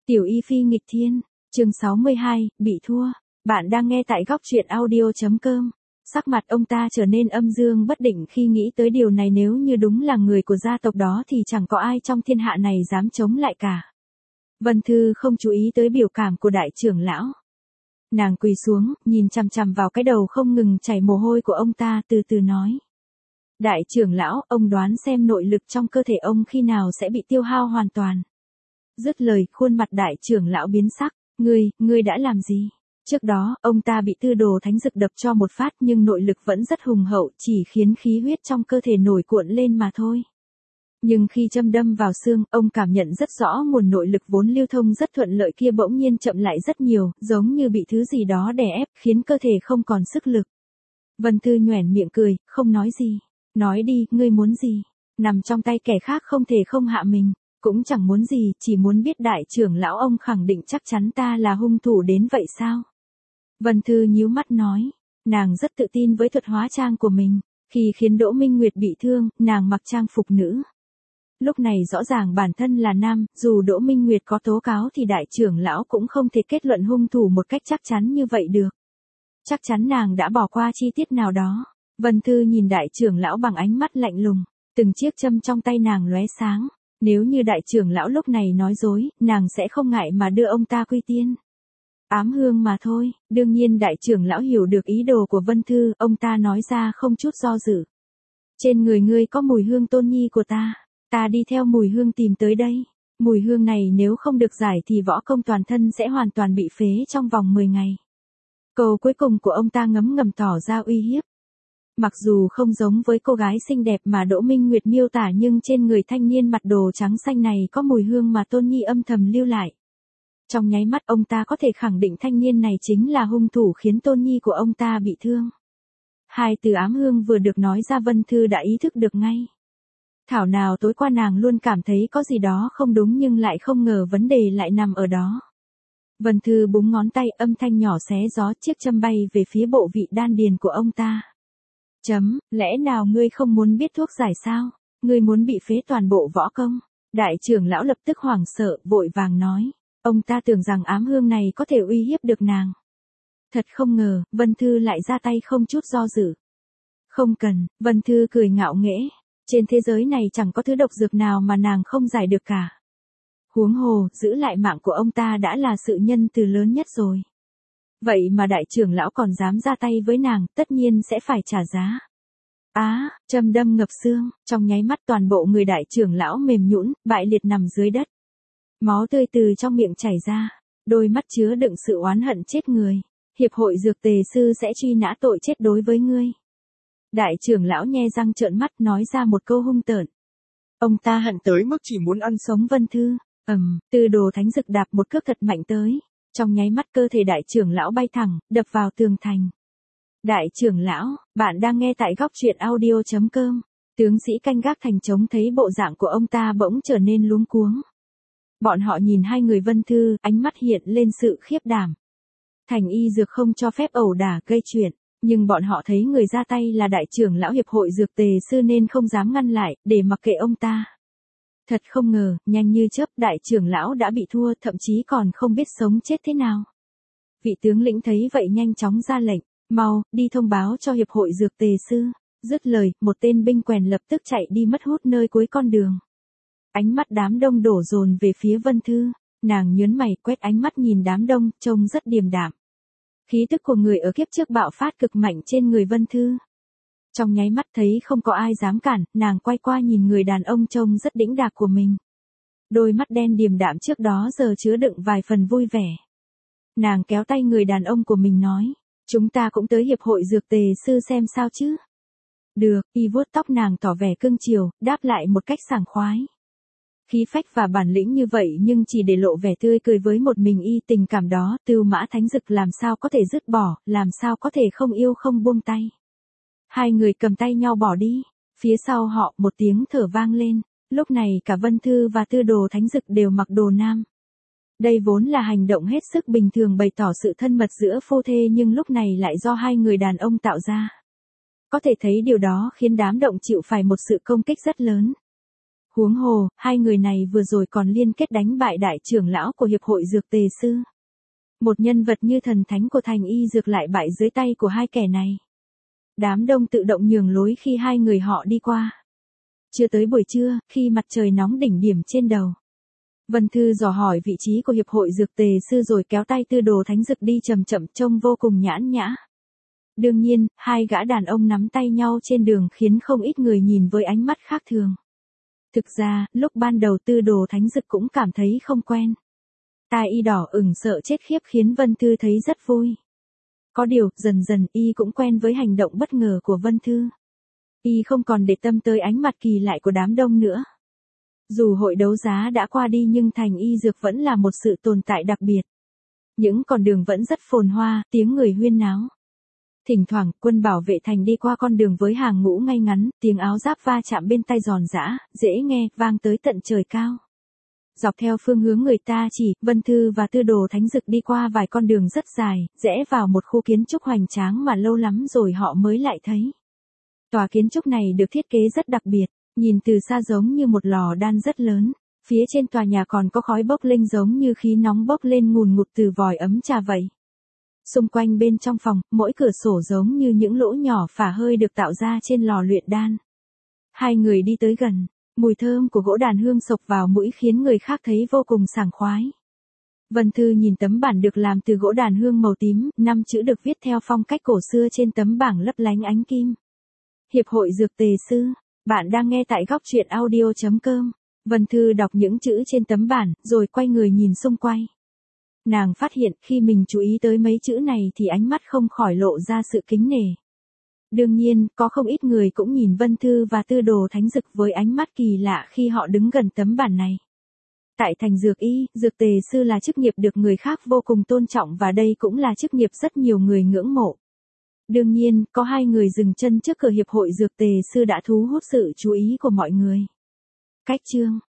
Tiểu Y Phi nghịch thiên, chương 62, bị thua. Bạn đang nghe tại góc truyện audio.com. Sắc mặt ông ta trở nên âm dương bất định khi nghĩ tới điều này, nếu như đúng là người của gia tộc đó thì chẳng có ai trong thiên hạ này dám chống lại cả. Vân Thư không chú ý tới biểu cảm của đại trưởng lão. Nàng quỳ xuống, nhìn chằm chằm vào cái đầu không ngừng chảy mồ hôi của ông ta, từ từ nói. Đại trưởng lão, ông đoán xem nội lực trong cơ thể ông khi nào sẽ bị tiêu hao hoàn toàn. Dứt lời, khuôn mặt đại trưởng lão biến sắc. Ngươi đã làm gì? Trước đó, ông ta bị Tư Đồ Thánh Dực đập cho một phát nhưng nội lực vẫn rất hùng hậu, chỉ khiến khí huyết trong cơ thể nổi cuộn lên mà thôi. Nhưng khi châm đâm vào xương, ông cảm nhận rất rõ nguồn nội lực vốn lưu thông rất thuận lợi kia bỗng nhiên chậm lại rất nhiều, giống như bị thứ gì đó đè ép, khiến cơ thể không còn sức lực. Vân Thư nhoẻn miệng cười, không nói gì. Nói đi, ngươi muốn gì? Nằm trong tay kẻ khác không thể không hạ mình. Cũng chẳng muốn gì, chỉ muốn biết đại trưởng lão ông khẳng định chắc chắn ta là hung thủ đến vậy sao? Vân Thư nhíu mắt nói, nàng rất tự tin với thuật hóa trang của mình. Khi khiến Đỗ Minh Nguyệt bị thương, nàng mặc trang phục nữ. Lúc này rõ ràng bản thân là nam, dù Đỗ Minh Nguyệt có tố cáo thì đại trưởng lão cũng không thể kết luận hung thủ một cách chắc chắn như vậy được. Chắc chắn nàng đã bỏ qua chi tiết nào đó. Vân Thư nhìn đại trưởng lão bằng ánh mắt lạnh lùng, từng chiếc châm trong tay nàng lóe sáng. Nếu như đại trưởng lão lúc này nói dối, nàng sẽ không ngại mà đưa ông ta quy tiên. Ám hương mà thôi, đương nhiên đại trưởng lão hiểu được ý đồ của Vân Thư, ông ta nói ra không chút do dự. Trên người ngươi có mùi hương Tôn Nhi của ta đi theo mùi hương tìm tới đây. Mùi hương này nếu không được giải thì võ công toàn thân sẽ hoàn toàn bị phế trong vòng 10 ngày. Câu cuối cùng của ông ta ngấm ngầm tỏ ra uy hiếp. Mặc dù không giống với cô gái xinh đẹp mà Đỗ Minh Nguyệt miêu tả nhưng trên người thanh niên mặt đồ trắng xanh này có mùi hương mà Tôn Nhi âm thầm lưu lại. Trong nháy mắt ông ta có thể khẳng định thanh niên này chính là hung thủ khiến Tôn Nhi của ông ta bị thương. Hai từ ám hương vừa được nói ra Vân Thư đã ý thức được ngay. Thảo nào tối qua nàng luôn cảm thấy có gì đó không đúng nhưng lại không ngờ vấn đề lại nằm ở đó. Vân Thư búng ngón tay, âm thanh nhỏ xé gió, chiếc châm bay về phía bộ vị đan điền của ông ta. Lẽ nào ngươi không muốn biết thuốc giải sao? Ngươi muốn bị phế toàn bộ võ công? Đại trưởng lão lập tức hoảng sợ, vội vàng nói. Ông ta tưởng rằng ám hương này có thể uy hiếp được nàng. Thật không ngờ, Vân Thư lại ra tay không chút do dự. Không cần, Vân Thư cười ngạo nghễ. Trên thế giới này chẳng có thứ độc dược nào mà nàng không giải được cả. Huống hồ, giữ lại mạng của ông ta đã là sự nhân từ lớn nhất rồi. Vậy mà đại trưởng lão còn dám ra tay với nàng, tất nhiên sẽ phải trả giá. Châm đâm ngập xương, trong nháy mắt toàn bộ người đại trưởng lão mềm nhũn, bại liệt nằm dưới đất. Máu tươi từ trong miệng chảy ra, đôi mắt chứa đựng sự oán hận chết người. Hiệp hội dược tề sư sẽ truy nã tội chết đối với ngươi. Đại trưởng lão nhe răng trợn mắt nói ra một câu hung tợn. Ông ta hận tới mức chỉ muốn ăn sống Vân Thư. Tư Đồ Thánh Dực đạp một cước thật mạnh tới. Trong nháy mắt cơ thể đại trưởng lão bay thẳng, đập vào tường thành. Đại trưởng lão, bạn đang nghe tại góc truyện audio.com. Tướng sĩ canh gác thành trông thấy bộ dạng của ông ta bỗng trở nên luống cuống. Bọn họ nhìn hai người Vân Thư, ánh mắt hiện lên sự khiếp đảm. Thành y dược không cho phép ẩu đả gây chuyện, nhưng bọn họ thấy người ra tay là đại trưởng lão hiệp hội dược tề sư nên không dám ngăn lại, để mặc kệ ông ta. Thật không ngờ, nhanh như chớp đại trưởng lão đã bị thua, thậm chí còn không biết sống chết thế nào. Vị tướng lĩnh thấy vậy nhanh chóng ra lệnh, mau, đi thông báo cho hiệp hội dược tề sư. Dứt lời, một tên binh quèn lập tức chạy đi mất hút nơi cuối con đường. Ánh mắt đám đông đổ dồn về phía Vân Thư, nàng nhớn mày quét ánh mắt nhìn đám đông, trông rất điềm đạm. Khí tức của người ở kiếp trước bạo phát cực mạnh trên người Vân Thư. Trong nháy mắt thấy không có ai dám cản, nàng quay qua nhìn người đàn ông trông rất đĩnh đạc của mình. Đôi mắt đen điềm đạm trước đó giờ chứa đựng vài phần vui vẻ. Nàng kéo tay người đàn ông của mình nói, chúng ta cũng tới hiệp hội dược tề sư xem sao chứ. Được, y vuốt tóc nàng tỏ vẻ cưng chiều, đáp lại một cách sảng khoái. Khí phách và bản lĩnh như vậy nhưng chỉ để lộ vẻ tươi cười với một mình y, tình cảm đó Tưu Mã Thánh Dực làm sao có thể dứt bỏ, làm sao có thể không yêu không buông tay. Hai người cầm tay nhau bỏ đi, phía sau họ một tiếng thở vang lên, lúc này cả Vân Thư và Tư Đồ Thánh Dực đều mặc đồ nam. Đây vốn là hành động hết sức bình thường bày tỏ sự thân mật giữa phu thê nhưng lúc này lại do hai người đàn ông tạo ra. Có thể thấy điều đó khiến đám động chịu phải một sự công kích rất lớn. Huống hồ, hai người này vừa rồi còn liên kết đánh bại đại trưởng lão của Hiệp hội Dược Tề Sư. Một nhân vật như thần thánh của thành y dược lại bại dưới tay của hai kẻ này. Đám đông tự động nhường lối khi hai người họ đi qua. Chưa tới buổi trưa, khi mặt trời nóng đỉnh điểm trên đầu, Vân Thư dò hỏi vị trí của Hiệp hội Dược Tề Sư rồi kéo tay Tư Đồ Thánh Dực đi chậm chậm trông vô cùng nhãn nhã. Đương nhiên, hai gã đàn ông nắm tay nhau trên đường khiến không ít người nhìn với ánh mắt khác thường. Thực ra, lúc ban đầu Tư Đồ Thánh Dực cũng cảm thấy không quen. Tai y đỏ ửng sợ chết khiếp khiến Vân Thư thấy rất vui. Có điều, dần dần y cũng quen với hành động bất ngờ của Vân Thư. Y không còn để tâm tới ánh mặt kỳ lạ của đám đông nữa. Dù hội đấu giá đã qua đi nhưng thành y dược vẫn là một sự tồn tại đặc biệt. Những con đường vẫn rất phồn hoa, tiếng người huyên náo. Thỉnh thoảng, quân bảo vệ thành đi qua con đường với hàng ngũ ngay ngắn, tiếng áo giáp va chạm bên tai giòn giã, dễ nghe, vang tới tận trời cao. Dọc theo phương hướng người ta chỉ, Vân Thư và Tư Đồ Thánh Dực đi qua vài con đường rất dài, rẽ vào một khu kiến trúc hoành tráng mà lâu lắm rồi họ mới lại thấy. Tòa kiến trúc này được thiết kế rất đặc biệt, nhìn từ xa giống như một lò đan rất lớn. Phía trên tòa nhà còn có khói bốc lên giống như khí nóng bốc lên ngùn ngụt từ vòi ấm trà vậy. Xung quanh bên trong phòng, mỗi cửa sổ giống như những lỗ nhỏ phả hơi được tạo ra trên lò luyện đan. Hai người đi tới gần, mùi thơm của gỗ đàn hương xộc vào mũi khiến người khác thấy vô cùng sảng khoái. Vân Thư nhìn tấm bảng được làm từ gỗ đàn hương màu tím, 5 chữ được viết theo phong cách cổ xưa trên tấm bảng lấp lánh ánh kim. Hiệp hội Dược Tề Sư, bạn đang nghe tại góc truyện audio.com. Vân Thư đọc những chữ trên tấm bảng, rồi quay người nhìn xung quanh. Nàng phát hiện khi mình chú ý tới mấy chữ này thì ánh mắt không khỏi lộ ra sự kính nể. Đương nhiên, có không ít người cũng nhìn Vân Thư và Tư Đồ Thánh Dực với ánh mắt kỳ lạ khi họ đứng gần tấm bảng này. Tại thành dược y, dược tề sư là chức nghiệp được người khác vô cùng tôn trọng và đây cũng là chức nghiệp rất nhiều người ngưỡng mộ. Đương nhiên, có hai người dừng chân trước cửa Hiệp hội Dược Tề Sư đã thu hút sự chú ý của mọi người. Cách chương